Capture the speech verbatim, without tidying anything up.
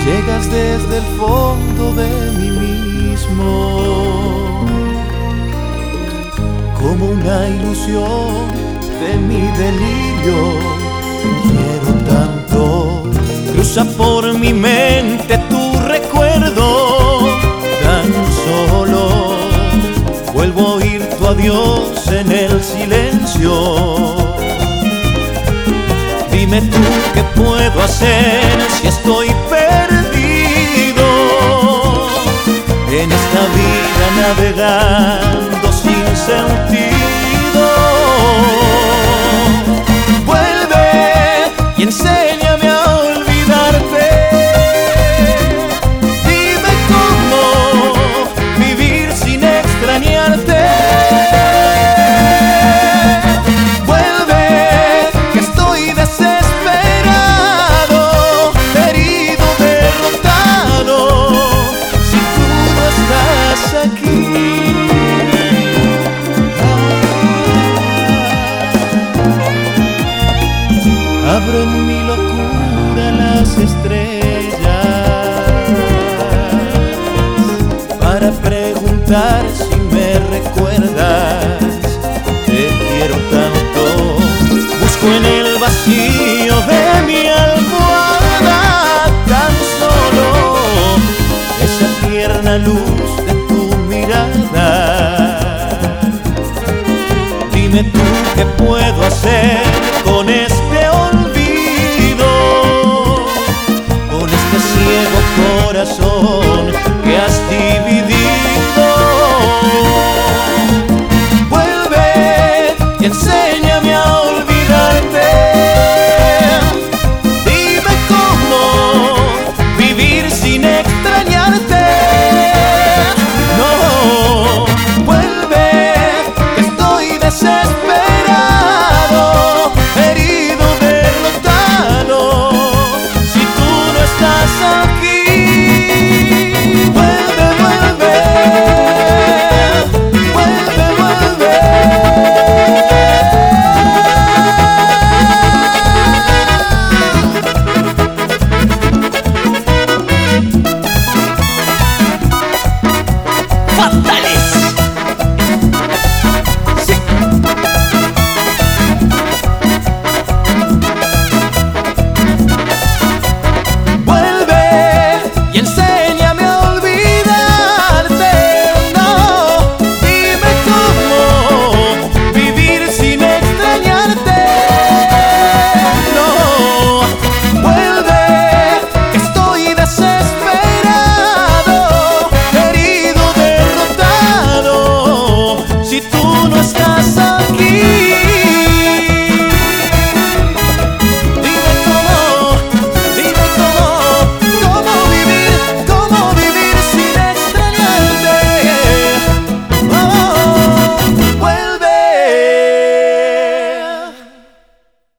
llegas desde el fondo de mí mismo, como una ilusión de mi delirio. Te quiero tanto, cruza por mi mente tu recuerdo. Tan solo vuelvo a oír tu adiós en el silencio. Dime tú qué puedo hacer si estoy perdido en esta vida navegando sin sentido. Vuelve y enséñame a olvidarte. Dime cómo vivir sin extrañarte. Vuelve que estoy desesperado, herido, derrotado, si tú no estás aquí. Abro en mi locura las estrellas para preguntar si me recuerdas. Te quiero tanto, busco en el vacío de mi almohada tan solo esa tierna luz de tu mirada. Dime tú qué puedo hacer con este olvido, con este ciego corazón.